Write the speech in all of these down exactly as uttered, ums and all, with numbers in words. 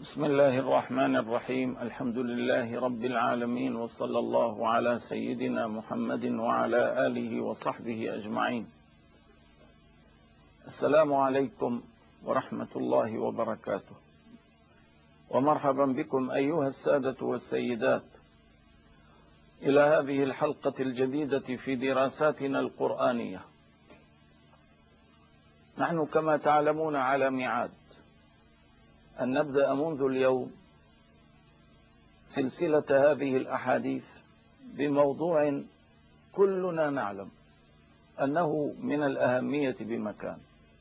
بسم الله الرحمن الرحيم. الحمد لله رب العالمين، وصلى الله على سيدنا محمد وعلى آله وصحبه أجمعين. السلام عليكم ورحمة الله وبركاته، ومرحبا بكم أيها السادة والسيدات إلى هذه الحلقة الجديدة في دراساتنا القرآنية. نحن كما تعلمون على ميعاد أن نبدأ منذ اليوم سلسلة هذه الأحاديث بموضوع كلنا نعلم أنه من الأهمية بمكان،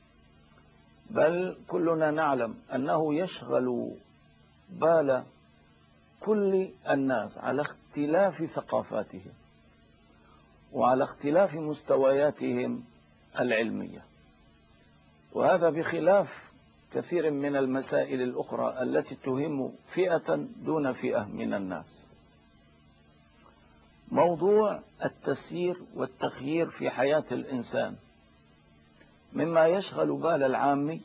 بل كلنا نعلم أنه يشغل بال كل الناس على اختلاف ثقافاتهم وعلى اختلاف مستوياتهم العلمية، وهذا بخلاف كثير من المسائل الأخرى التي تهم فئة دون فئة من الناس. موضوع التسيير والتخيير في حياة الإنسان مما يشغل بال العامي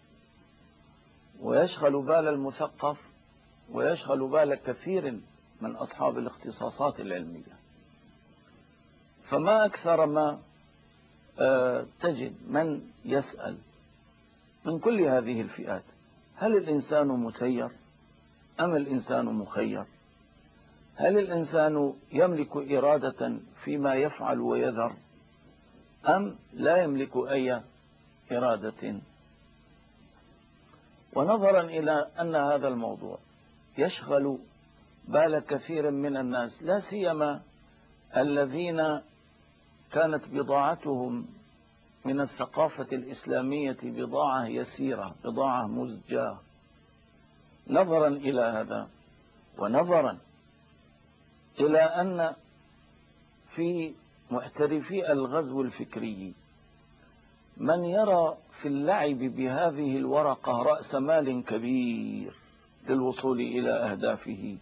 ويشغل بال المثقف ويشغل بال كثير من أصحاب الاختصاصات العلمية. فما أكثر ما تجد من يسأل من كل هذه الفئات: هل الإنسان مسير أم الإنسان مخير؟ هل الإنسان يملك إرادة فيما يفعل ويذر أم لا يملك أي إرادة؟ ونظرا إلى أن هذا الموضوع يشغل بال كثير من الناس، لا سيما الذين كانت بضاعتهم من الثقافة الإسلامية بضاعة يسيرة، بضاعة مزجاة، نظرا إلى هذا ونظرا إلى أن في محترفي الغزو الفكري من يرى في اللعب بهذه الورقة رأس مال كبير للوصول إلى أهدافه.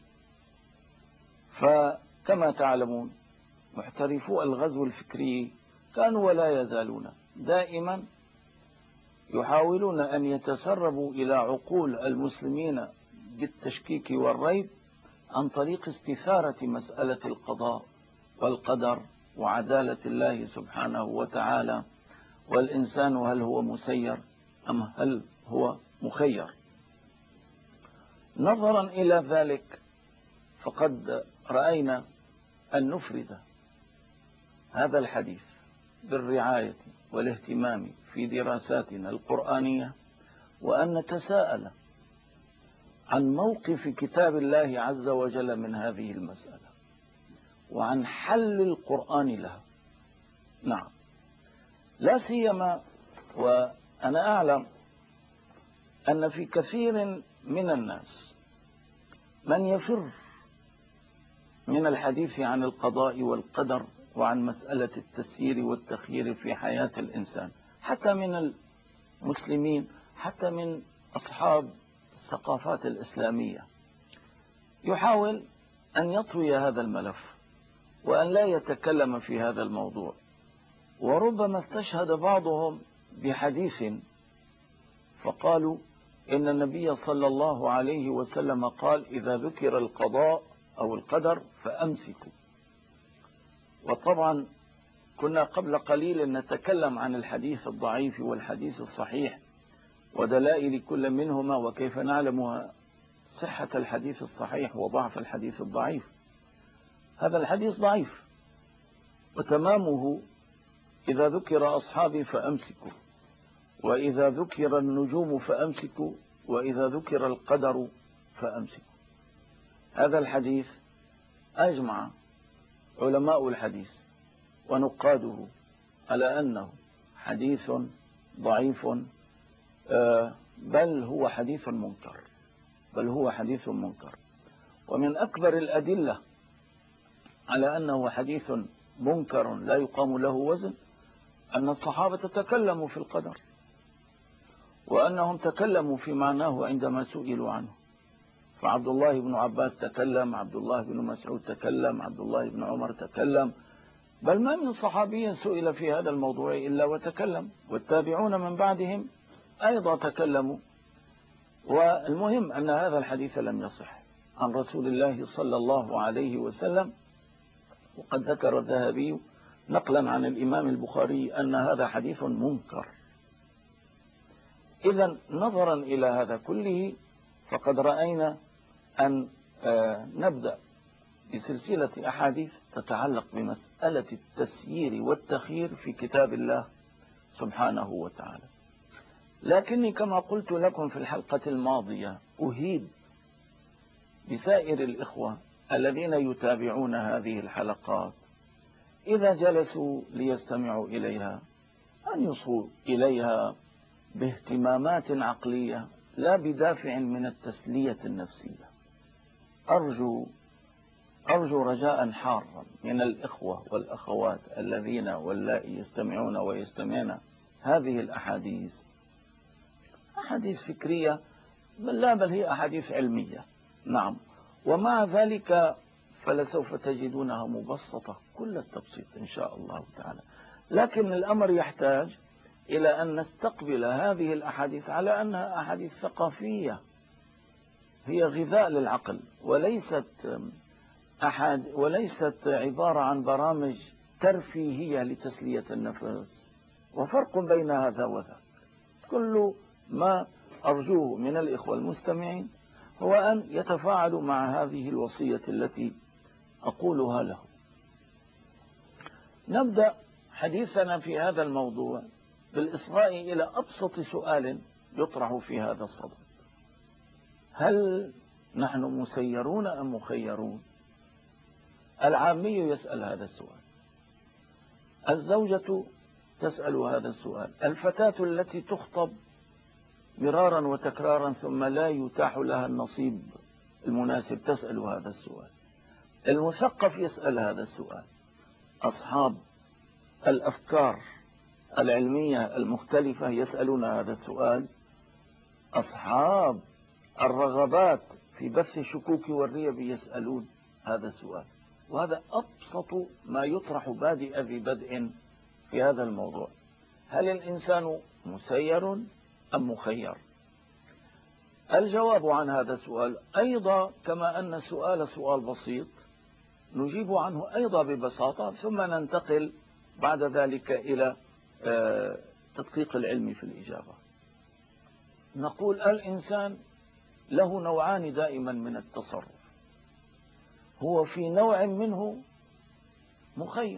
فكما تعلمون محترفو الغزو الفكري كانوا ولا يزالون دائما يحاولون أن يتسربوا إلى عقول المسلمين بالتشكيك والريب عن طريق استثارة مسألة القضاء والقدر وعدالة الله سبحانه وتعالى، والإنسان هل هو مسير أم هل هو مخير. نظرا إلى ذلك فقد رأينا أن نفرد هذا الحديث بالرعاية والاهتمام في دراساتنا القرآنية، وأن نتساءل عن موقف كتاب الله عز وجل من هذه المسألة وعن حل القرآن لها. نعم، لا سيما وأنا أعلم أن في كثير من الناس من يفر من الحديث عن القضاء والقدر وعن مسألة التسيير والتخيير في حياة الإنسان، حتى من المسلمين، حتى من أصحاب الثقافات الإسلامية، يحاول أن يطوي هذا الملف وأن لا يتكلم في هذا الموضوع. وربما استشهد بعضهم بحديث فقالوا إن النبي صلى الله عليه وسلم قال: إذا ذكر القضاء أو القدر فأمسكوا. وطبعا كنا قبل قليل نتكلم عن الحديث الضعيف والحديث الصحيح ودلائل كل منهما، وكيف نعلم صحة الحديث الصحيح وضعف الحديث الضعيف. هذا الحديث ضعيف، وتمامه: إذا ذكر أصحابي فأمسكوا، وإذا ذكر النجوم فأمسكوا، وإذا ذكر القدر فأمسكوا. هذا الحديث أجمع علماء الحديث ونقاده على أنه حديث ضعيف، بل هو حديث منكر، بل هو حديث منكر. ومن أكبر الأدلة على أنه حديث منكر لا يقام له وزن أن الصحابة تكلموا في القدر، وأنهم تكلموا في معناه عندما سئلوا عنه. فعبد الله بن عباس تكلم، عبد الله بن مسعود تكلم، عبد الله بن عمر تكلم، بل ما من صحابي سئل في هذا الموضوع إلا وتكلم، والتابعون من بعدهم أيضا تكلموا. والمهم أن هذا الحديث لم يصح عن رسول الله صلى الله عليه وسلم. وقد ذكر الذهبي نقلا عن الإمام البخاري أن هذا حديث منكر. إذن نظرا إلى هذا كله فقد رأينا أن نبدأ بسلسلة أحاديث تتعلق بمسألة التسيير والتخيير في كتاب الله سبحانه وتعالى. لكني كما قلت لكم في الحلقة الماضية أهيب بسائر الإخوة الذين يتابعون هذه الحلقات إذا جلسوا ليستمعوا إليها أن يصغوا إليها باهتمامات عقلية لا بدافع من التسلية النفسية. أرجو أرجو رجاء حارا من الإخوة والأخوات الذين واللائي يستمعون ويستمعون هذه الأحاديث، أحاديث فكرية بل لا بل هي أحاديث علمية، نعم، ومع ذلك فلسوف تجدونها مبسطة كل التبسيط إن شاء الله تعالى. لكن الأمر يحتاج إلى أن نستقبل هذه الأحاديث على أنها أحاديث ثقافية، هي غذاء للعقل وليست أحد وليست عبارة عن برامج ترفيهية لتسلية النفس، وفرق بين هذا وذاك. كل ما أرجوه من الإخوة المستمعين هو أن يتفاعلوا مع هذه الوصية التي أقولها له. نبدأ حديثنا في هذا الموضوع بالإصغاء إلى أبسط سؤال يطرح في هذا الصدد: هل نحن مسيرون أم مخيرون؟ العامي يسأل هذا السؤال، الزوجة تسأل هذا السؤال، الفتاة التي تخطب مرارا وتكرارا ثم لا يتاح لها النصيب المناسب تسأل هذا السؤال، المثقف يسأل هذا السؤال، أصحاب الأفكار العلمية المختلفة يسألون هذا السؤال، أصحاب الرغبات في بث الشكوك والريب يسألون هذا السؤال. وهذا أبسط ما يطرح بادئ ذي بدء في هذا الموضوع: هل الإنسان مسير أم مخير؟ الجواب عن هذا السؤال أيضا كما أن السؤال سؤال بسيط نجيب عنه أيضا ببساطة، ثم ننتقل بعد ذلك إلى تدقيق العلم في الإجابة. نقول الإنسان له نوعان دائما من التصرف، هو في نوع منه مخير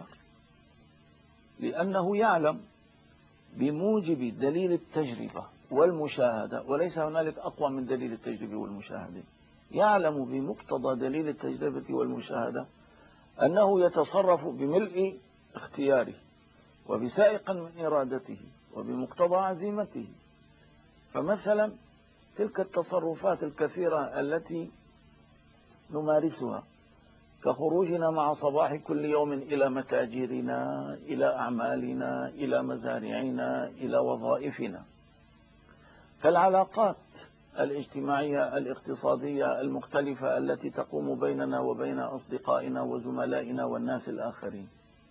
لأنه يعلم بموجب دليل التجربة والمشاهدة، وليس هنالك أقوى من دليل التجربة والمشاهدة، يعلم بمقتضى دليل التجربة والمشاهدة أنه يتصرف بملء اختياره وبسائق من إرادته وبمقتضى عزيمته. فمثلا تلك التصرفات الكثيرة التي نمارسها كخروجنا مع صباح كل يوم إلى متاجرنا، إلى أعمالنا، إلى مزارعنا، إلى وظائفنا، فالعلاقات الاجتماعية الاقتصادية المختلفة التي تقوم بيننا وبين أصدقائنا وزملائنا والناس الآخرين،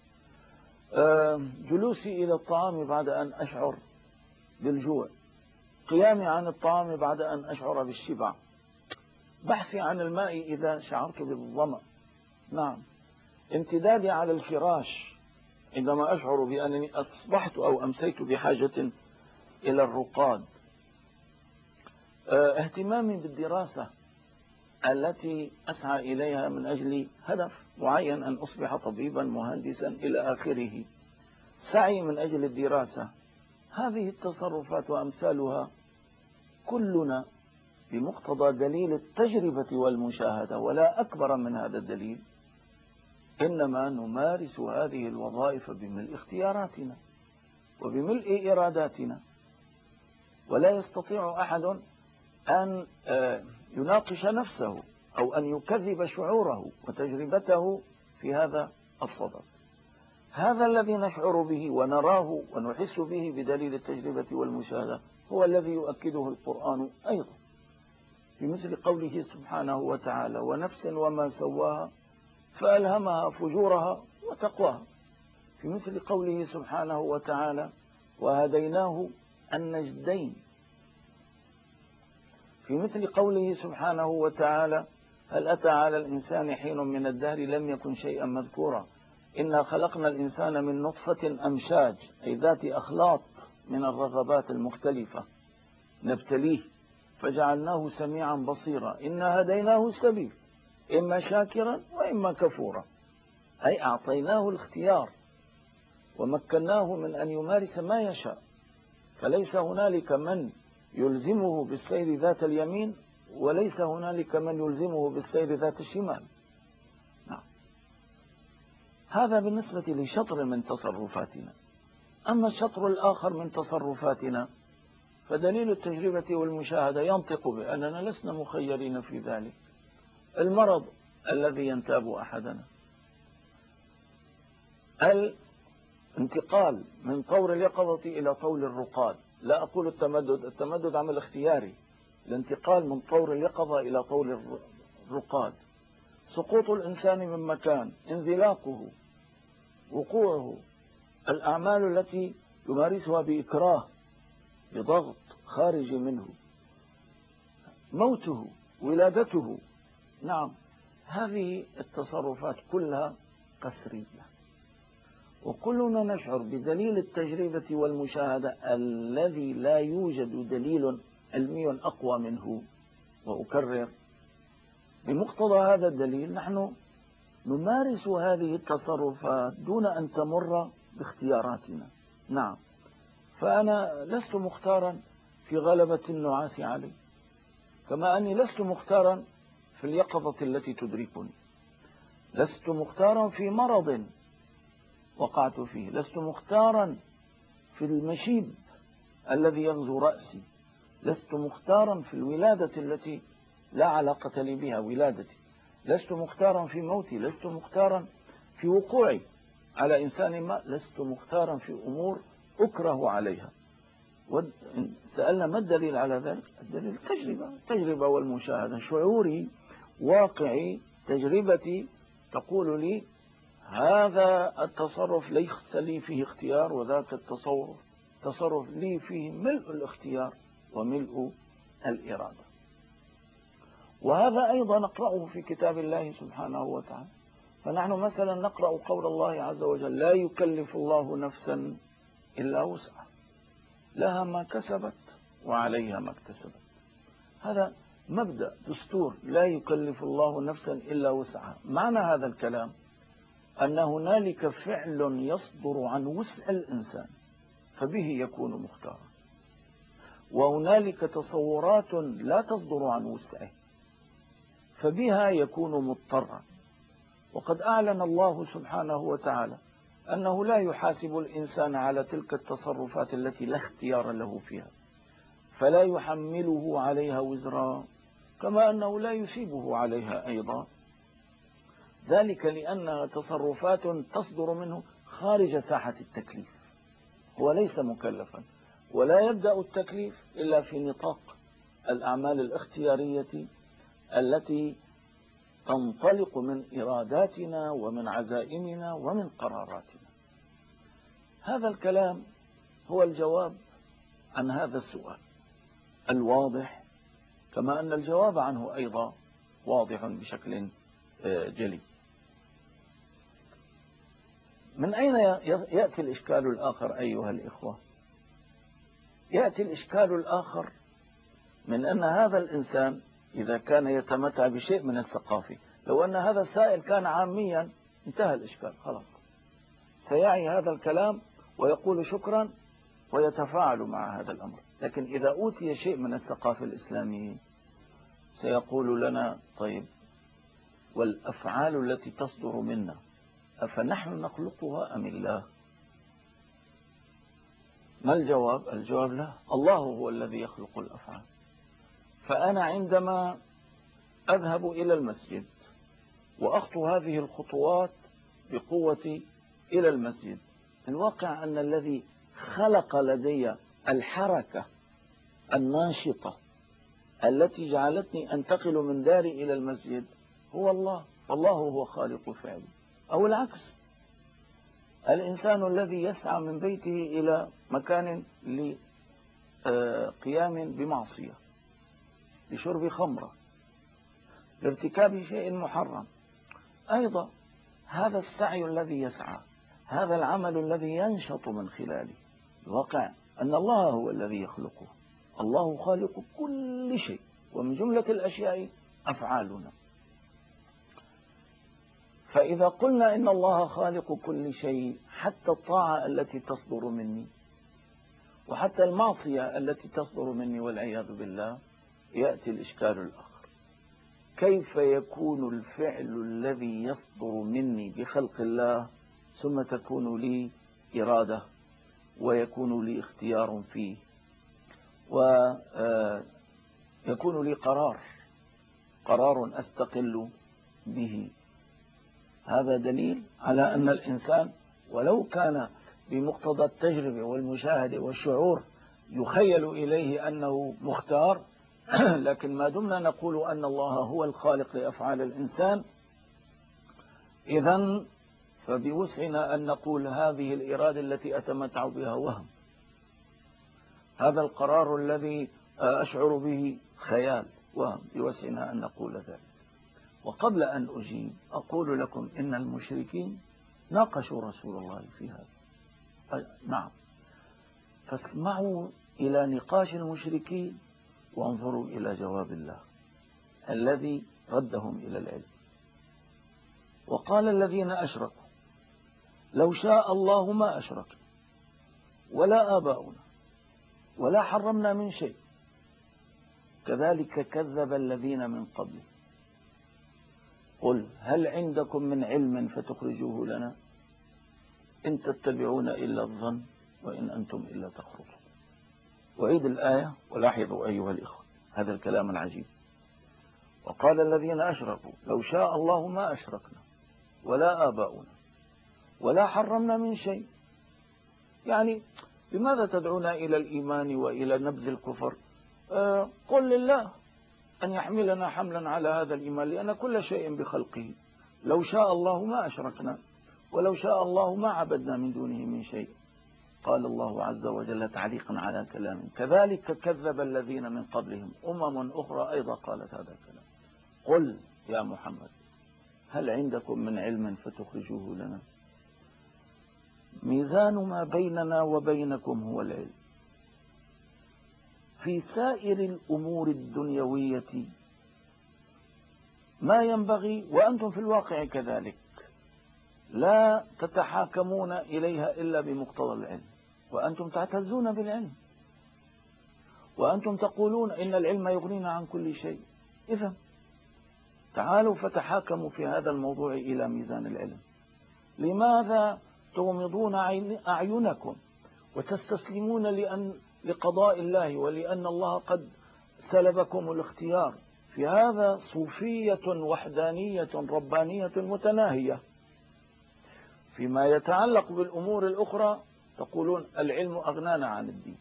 جلوسي إلى الطعام بعد أن أشعر بالجوع، قيامي عن الطعام بعد أن أشعر بالشبع، بحثي عن الماء إذا شعرت بالظمأ، نعم، امتدادي على الفراش عندما أشعر بأنني أصبحت أو أمسيت بحاجة إلى الرقاد، اهتمامي بالدراسة التي أسعى إليها من أجل هدف معين أن أصبح طبيبا مهندسا إلى آخره، سعي من أجل الدراسة، هذه التصرفات وأمثالها كلنا بمقتضى دليل التجربة والمشاهدة ولا أكبر من هذا الدليل، إنما نمارس هذه الوظائف بملء اختياراتنا وبملء إراداتنا، ولا يستطيع أحد أن يناقش نفسه أو أن يكذب شعوره وتجربته في هذا الصدد. هذا الذي نشعر به ونراه ونحس به بدليل التجربة والمشاهدة هو الذي يؤكده القرآن أيضا في مثل قوله سبحانه وتعالى: ونفس وما سواها فألهمها فجورها وتقواها، في مثل قوله سبحانه وتعالى: وهديناه النجدين في مثل قوله سبحانه وتعالى: هل أتى على الإنسان حين من الدهر لم يكن شيئا مذكورا إنا خلقنا الإنسان من نطفة أمشاج، أي ذات أخلاط من الرغبات المختلفة، نبتليه فجعلناه سميعا بصيرا إنا هديناه السبيل إما شاكرا وإما كفورا، أي أعطيناه الاختيار ومكناه من أن يمارس ما يشاء، فليس هنالك من يلزمه بالسير ذات اليمين وليس هنالك من يلزمه بالسير ذات الشمال. نعم. هذا بالنسبة لشطر من تصرفاتنا. أما الشطر الآخر من تصرفاتنا فدليل التجربة والمشاهدة ينطق بأننا لسنا مخيرين في ذلك. المرض الذي ينتاب أحدنا، الانتقال من طور اليقظة إلى طور الرقاد، لا أقول التمدد، التمدد عمل اختياري، الانتقال من طور اليقظة إلى طور الرقاد، سقوط الإنسان من مكان، انزلاقه، وقوعه، الأعمال التي يمارسها بإكراه بضغط خارج منه، موته، ولادته. نعم، هذه التصرفات كلها قسرية، وكلنا نشعر بدليل التجربة والمشاهدة الذي لا يوجد دليل علمي أقوى منه. وأكرر، بمقتضى هذا الدليل نحن نمارس هذه التصرفات دون أن تمر باختياراتنا. نعم، فأنا لست مختارا في غلبة النعاس علي، كما أني لست مختارا في اليقظة التي تدركني، لست مختارا في مرض وقعت فيه، لست مختارا في المشيب الذي يغزو رأسي، لست مختارا في الولادة التي لا علاقة لي بها ولادتي، لست مختارا في موتي، لست مختارا في وقوعي على إنسان ما، لست مختارا في أمور أكره عليها. سألنا ما الدليل على ذلك؟ الدليل التجربة، التجربة والمشاهدة، شعوري، واقعي، تجربتي تقول لي هذا التصرف ليس لي فيه اختيار، وذاك التصرف تصرف لي فيه ملء الاختيار وملء الإرادة. وهذا أيضا نقرأه في كتاب الله سبحانه وتعالى. فنحن مثلا نقرأ قول الله عز وجل: لا يكلف الله نفسا إلا وسعها، لها ما كسبت وعليها ما اكتسبت. هذا مبدأ دستور، لا يكلف الله نفسا إلا وسعها. معنى هذا الكلام أن هنالك فعل يصدر عن وسع الإنسان فبه يكون مختارا، وهنالك تصورات لا تصدر عن وسعه فبها يكون مضطرا. وقد أعلن الله سبحانه وتعالى أنه لا يحاسب الإنسان على تلك التصرفات التي لا اختيار له فيها، فلا يحمله عليها وزرا، كما أنه لا يثيبه عليها أيضا، ذلك لأنها تصرفات تصدر منه خارج ساحة التكليف. هو ليس مكلفا، ولا يبدأ التكليف إلا في نطاق الأعمال الاختيارية التي تنطلق من إراداتنا ومن عزائمنا ومن قراراتنا. هذا الكلام هو الجواب عن هذا السؤال الواضح، كما أن الجواب عنه أيضا واضح بشكل جلي. من أين يأتي الإشكال الآخر أيها الإخوة؟ يأتي الإشكال الآخر من أن هذا الإنسان إذا كان يتمتع بشيء من الثقافة، لو أن هذا السائل كان عاميا انتهى الإشكال، خلاص سيعي هذا الكلام ويقول شكرا ويتفاعل مع هذا الأمر. لكن إذا أوتي شيء من الثقافة الإسلامية سيقول لنا: طيب، والأفعال التي تصدر منا أفنحن نخلقها أم الله؟ ما الجواب؟ الجواب لا، الله هو الذي يخلق الأفعال. فأنا عندما أذهب إلى المسجد وأخطو هذه الخطوات بقوتي إلى المسجد، الواقع أن الذي خلق لدي الحركة الناشطة التي جعلتني أنتقل من داري إلى المسجد هو الله، والله هو خالق فعلي. أو العكس، الإنسان الذي يسعى من بيته إلى مكان لقيام بمعصية لشرب خمرة، لارتكاب شيء محرم، أيضا هذا السعي الذي يسعى، هذا العمل الذي ينشط من خلاله، الواقع أن الله هو الذي يخلقه، الله خالق كل شيء، ومن جملة الأشياء أفعالنا. فإذا قلنا إن الله خالق كل شيء، حتى الطاعة التي تصدر مني وحتى المعصية التي تصدر مني والعياذ بالله، يأتي الإشكال الآخر: كيف يكون الفعل الذي يصدر مني بخلق الله ثم تكون لي إرادة ويكون لي اختيار فيه ويكون لي قرار قرار أستقل به؟ هذا دليل على أن الإنسان ولو كان بمقتضى التجربة والمشاهدة والشعور يخيل إليه أنه مختار، لكن ما دمنا نقول أن الله هو الخالق لأفعال الإنسان، إذن فبوسعنا أن نقول هذه الإرادة التي أتمتع بها وهم، هذا القرار الذي أشعر به خيال وهم، بوسعنا أن نقول ذلك. وقبل أن أجيب أقول لكم إن المشركين ناقشوا رسول الله في هذا، نعم، فاسمعوا إلى نقاش المشركين وانظروا إلى جواب الله الذي ردهم إلى العلم. وقال الذين أشركوا لو شاء الله ما أشركنا ولا آباؤنا ولا حرمنا من شيء كذلك كذب الذين من قبل قل هل عندكم من علم فتخرجوه لنا إن تتبعون إلا الظن وإن أنتم إلا تخرصون. وعيد الآية ولاحظوا أيها الإخوة هذا الكلام العجيب: وقال الذين أشركوا لو شاء الله ما أشركنا ولا آباؤنا ولا حرمنا من شيء. يعني لماذا تدعونا إلى الإيمان وإلى نبذ الكفر؟ آه قل لله أن يحملنا حملا على هذا الإيمان، لأن كل شيء بخلقه. لو شاء الله ما أشركنا ولو شاء الله ما عبدنا من دونه من شيء. قال الله عز وجل تعليقا على كلامه: كذلك كذب الذين من قبلهم أمم أخرى أيضا قالت هذا الكلام. قل يا محمد هل عندكم من علم فتخرجوه لنا؟ ميزان ما بيننا وبينكم هو العلم. في سائر الأمور الدنيوية ما ينبغي، وأنتم في الواقع كذلك، لا تتحاكمون إليها إلا بمقتضى العلم، وأنتم تعتزون بالعلم، وأنتم تقولون إن العلم يغنينا عن كل شيء. إذا تعالوا فتحاكموا في هذا الموضوع إلى ميزان العلم. لماذا تغمضون أعينكم وتستسلمون لأن لقضاء الله ولأن الله قد سلبكم الاختيار؟ في هذا صوفية وحدانية ربانية متناهية. فيما يتعلق بالأمور الأخرى تقولون العلم أغنانا عن الدين،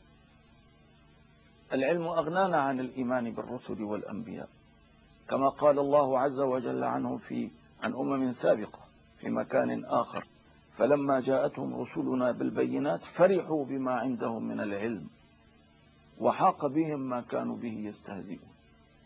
العلم أغنانا عن الإيمان بالرسل والأنبياء، كما قال الله عز وجل عنه في عن أمم سابقة في مكان آخر: فلما جاءتهم رسلنا بالبينات فرحوا بما عندهم من العلم وحاق بهم ما كانوا به يستهزئون.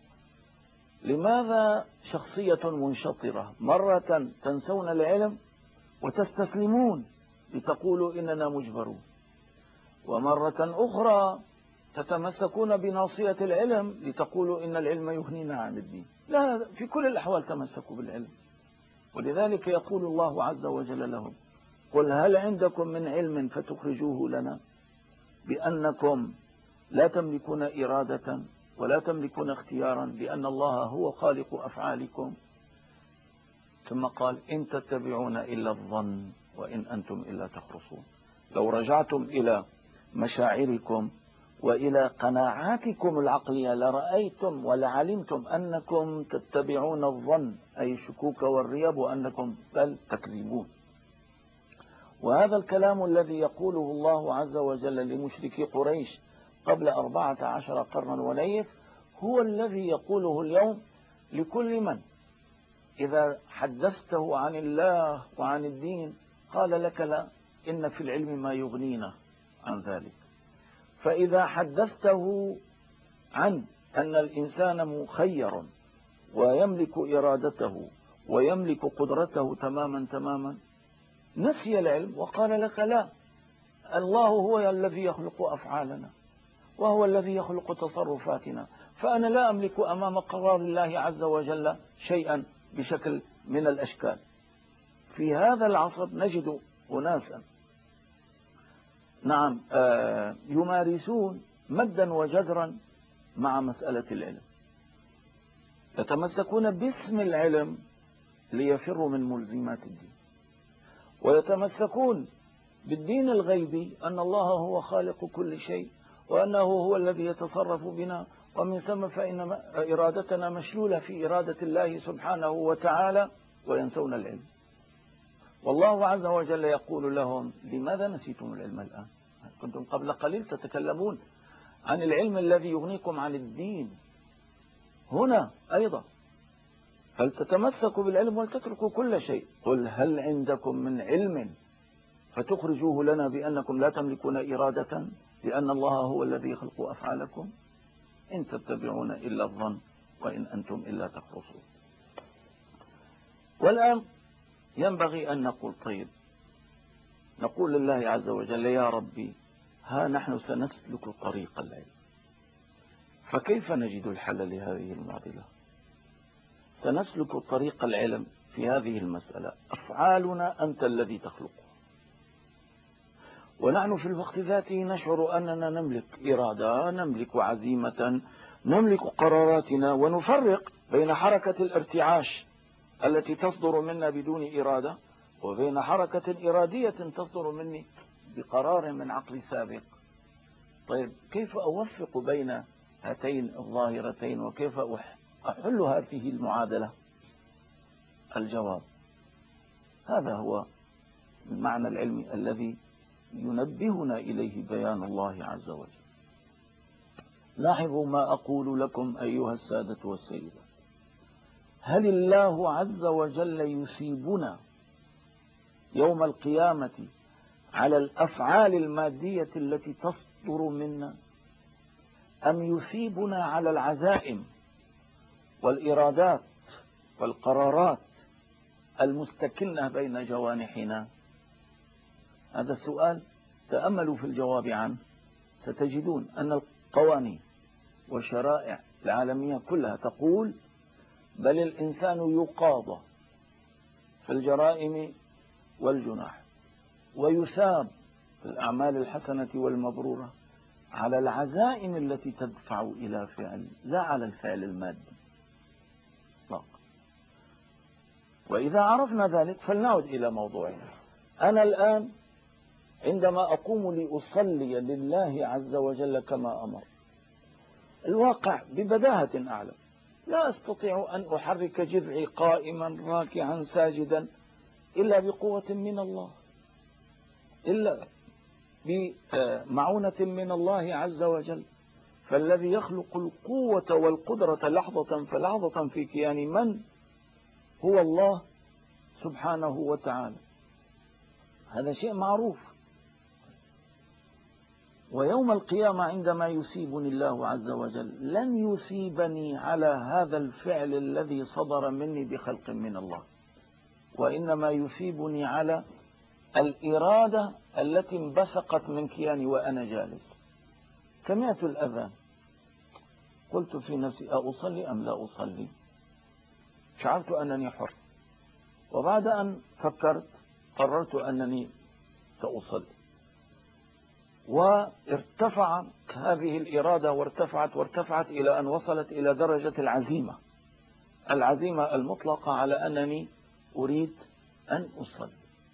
لماذا شخصية منشطرة مرة تنسون العلم وتستسلمون لتقولوا إننا مجبرون، ومرة أخرى تتمسكون بناصية العلم لتقولوا إن العلم يغنينا عن الدين؟ لا، في كل الأحوال تمسكوا بالعلم. ولذلك يقول الله عز وجل لهم: قل هل عندكم من علم فتخرجوه لنا، بأنكم لا تملكون إرادة ولا تملكون اختيارا، لأن الله هو خالق أفعالكم. ثم قال: إن تتبعون إلا الظن وإن أنتم إلا تخرصون. لو رجعتم إلى مشاعركم وإلى قناعاتكم العقلية لرأيتم ولعلمتم أنكم تتبعون الظن، أي الشكوك والريب، وأنكم بل تكذبون. وهذا الكلام الذي يقوله الله عز وجل لمشركي قريش قبل أربعة عشر قرنا ونيف هو الذي يقوله اليوم لكل من إذا حدثته عن الله وعن الدين قال لك: لا، إن في العلم ما يغنينا عن ذلك. فإذا حدثته عن أن الإنسان مخير ويملك إرادته ويملك قدرته تماما تماما، نسي العلم وقال لك لا، الله هو الذي يخلق أفعالنا وهو الذي يخلق تصرفاتنا، فأنا لا أملك أمام قرار الله عز وجل شيئا بشكل من الأشكال. في هذا العصر نجد أناسا نعم آه يمارسون مدا وجزرا مع مسألة العلم، يتمسكون باسم العلم ليفروا من ملزمات الدين، ويتمسكون بالدين الغيبي أن الله هو خالق كل شيء وأنه هو الذي يتصرف بنا، ومن ثم فإن إرادتنا مشلولة في إرادة الله سبحانه وتعالى، وينسون العلم. والله عز وجل يقول لهم لماذا نسيتم العلم الآن؟ كنتم قبل قليل تتكلمون عن العلم الذي يغنيكم عن الدين، هنا أيضا فلتتمسكوا بالعلم ولتتركوا كل شيء. قل هل عندكم من علم فتخرجوه لنا بأنكم لا تملكون إرادة لأن الله هو الذي يخلق أفعالكم، إن تتبعون إلا الظن وإن أنتم إلا تخرصون. والآن ينبغي أن نقول طيب، نقول لله عز وجل يا ربي ها نحن سنسلك طريق العلم، فكيف نجد الحل لهذه المعضلة؟ سنسلك طريق العلم في هذه المسألة، أفعالنا أنت الذي تخلقها، ونحن في الوقت ذاته نشعر أننا نملك إرادة، نملك عزيمة، نملك قراراتنا، ونفرق بين حركة الارتعاش التي تصدر منا بدون إرادة وبين حركة إرادية تصدر مني بقرار من عقل سابق. طيب كيف أوفق بين هاتين الظاهرتين وكيف أحل هذه المعادلة؟ الجواب هذا هو المعنى العلمي الذي ينبهنا إليه بيان الله عز وجل. لاحظوا ما أقول لكم أيها السادة والسيدات، هل الله عز وجل يثيبنا يوم القيامة على الأفعال المادية التي تصدر منا، أم يثيبنا على العزائم والإرادات والقرارات المستكنة بين جوانحنا؟ هذا السؤال تأملوا في الجواب عنه، ستجدون أن القوانين والشرائع العالمية كلها تقول بل الإنسان يقاضى في الجرائم والجناح ويثاب في الأعمال الحسنة والمبرورة على العزائم التي تدفع إلى فعل، لا على الفعل المادي. وإذا عرفنا ذلك فلنعد إلى موضوعنا. أنا الآن عندما أقوم لأصلي لله عز وجل كما أمر، الواقع ببداهة أعلم لا أستطيع أن أحرك جذعي قائما راكعا ساجدا إلا بقوة من الله، إلا بمعونة من الله عز وجل. فالذي يخلق القوة والقدرة لحظة فلحظة في كيان من هو الله سبحانه وتعالى، هذا شيء معروف. ويوم القيامة عندما يثيبني الله عز وجل لن يثيبني على هذا الفعل الذي صدر مني بخلق من الله، وإنما يثيبني على الإرادة التي انبثقت من كياني وأنا جالس. سمعت الأذان قلت في نفسي أصلي أم لا أصلي؟ شعرت أنني حر، وبعد أن فكرت قررت أنني سأصلي، وارتفعت هذه الإرادة وارتفعت وارتفعت إلى أن وصلت إلى درجة العزيمة، العزيمة المطلقة على أنني أريد أن أصلي.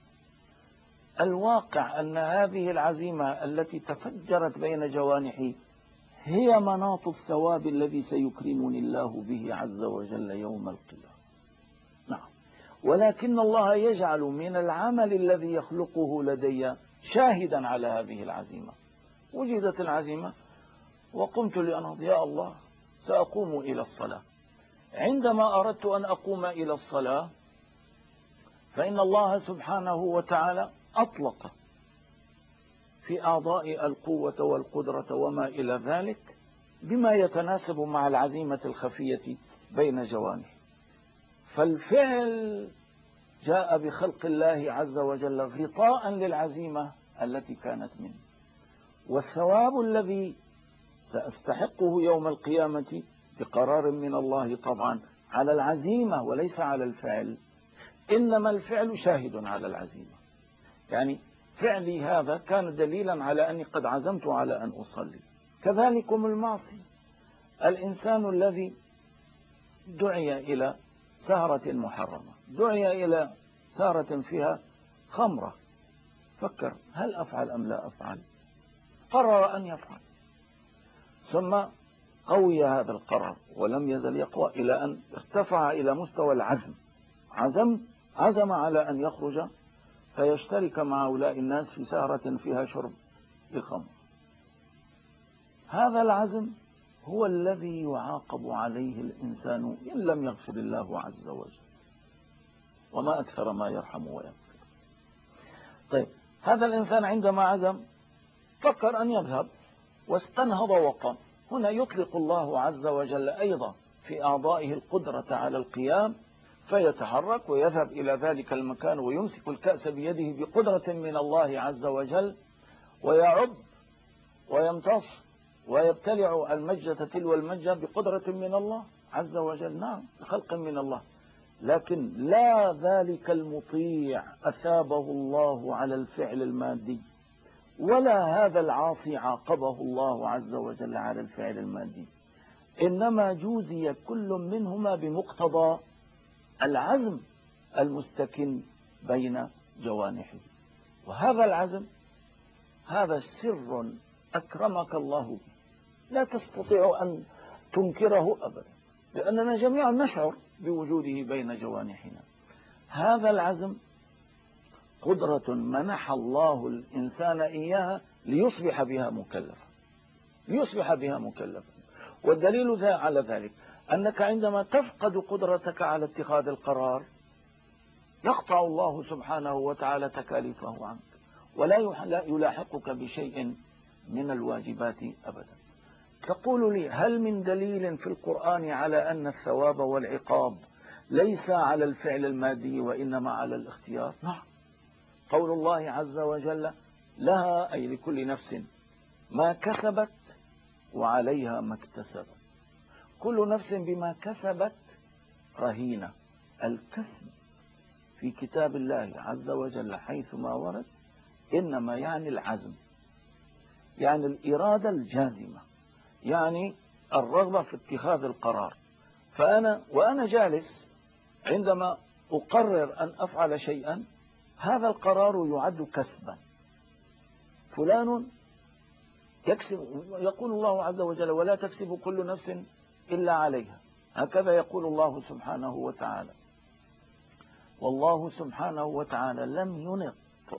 الواقع أن هذه العزيمة التي تفجرت بين جوانحي هي مناط الثواب الذي سيكرمني الله به عز وجل يوم القيامة. نعم، ولكن الله يجعل من العمل الذي يخلقه لدي شاهدا على هذه العزيمة. وجدت العزيمة وقمت لأنهض، يا الله سأقوم إلى الصلاة. عندما أردت أن أقوم إلى الصلاة فإن الله سبحانه وتعالى أطلق في أعضاء القوة والقدرة وما إلى ذلك بما يتناسب مع العزيمة الخفية بين جوانح. فالفعل جاء بخلق الله عز وجل غطاء للعزيمة التي كانت منه، والثواب الذي سأستحقه يوم القيامة بقرار من الله طبعا على العزيمة وليس على الفعل، إنما الفعل شاهد على العزيمة. يعني فعلي هذا كان دليلا على أني قد عزمت على أن أصلي. كذلكم المعصية، الإنسان الذي دعي إلى سهرة محرمة، دعي إلى سهرة فيها خمرة، فكر هل أفعل أم لا أفعل؟ قرر أن يفعل، ثم قوي هذا القرار ولم يزل يقوى إلى أن ارتفع إلى مستوى العزم. عزم عزم على أن يخرج فيشترك مع هؤلاء الناس في سهرة فيها شرب بخمر. هذا العزم هو الذي يعاقب عليه الإنسان إن لم يغفر الله عز وجل، وما أكثر ما يرحم ويغفر. طيب، هذا الإنسان عندما عزم فكر أن يذهب واستنهض وقام. هنا يطلق الله عز وجل أيضا في أعضائه القدرة على القيام، فيتحرك ويذهب إلى ذلك المكان ويمسك الكأس بيده بقدرة من الله عز وجل، ويعب ويمتص ويبتلع المجة تلو المجة بقدرة من الله عز وجل، نعم بخلق من الله. لكن لا ذلك المطيع أثابه الله على الفعل المادي، ولا هذا العاصي عاقبه الله عز وجل على الفعل المادي، إنما جوزي كل منهما بمقتضى العزم المستكن بين جوانحه. وهذا العزم هذا سر أكرمك الله به، لا تستطيع أن تنكره أبدا، لأننا جميعا نشعر بوجوده بين جوانحنا. هذا العزم قدرة منح الله الإنسان إياها ليصبح بها مكلفا، ليصبح بها مكلفا. والدليل على ذلك أنك عندما تفقد قدرتك على اتخاذ القرار يقطع الله سبحانه وتعالى تكاليفه عنك، ولا يلاحقك بشيء من الواجبات أبدا. تقول لي هل من دليل في القرآن على أن الثواب والعقاب ليس على الفعل المادي وإنما على الاختيار؟ نعم، قول الله عز وجل لها أي لكل نفس ما كسبت وعليها ما اكتسبت. كل نفس بما كسبت رهينة. الكسب في كتاب الله عز وجل حيثما ورد إنما يعني العزم، يعني الإرادة الجازمة، يعني الرغبة في اتخاذ القرار. فأنا وأنا جالس عندما أقرر أن أفعل شيئا هذا القرار يعد كسبا. فلان يكسب، يقول الله عز وجل ولا تكسب كل نفس إلا عليها، هكذا يقول الله سبحانه وتعالى. والله سبحانه وتعالى لم ينط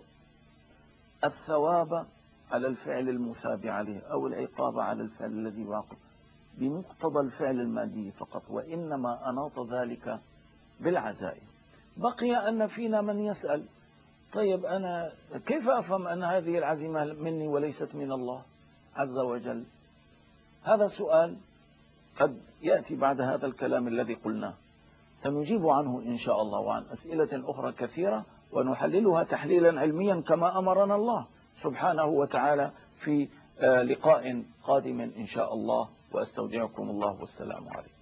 الثواب على الفعل المثاب عليه أو العقاب على الفعل الذي يعاقب بمقتضى الفعل المادي فقط، وإنما أناط ذلك بالعزائم. بقي أن فينا من يسأل طيب أنا كيف أفهم أن هذه العزيمة مني وليست من الله عز وجل؟ هذا سؤال قد يأتي بعد هذا الكلام الذي قلناه، سنجيب عنه إن شاء الله، وعن أسئلة أخرى كثيرة ونحللها تحليلا علميا كما أمرنا الله سبحانه وتعالى في لقاء قادم إن شاء الله. وأستودعكم الله والسلام عليكم.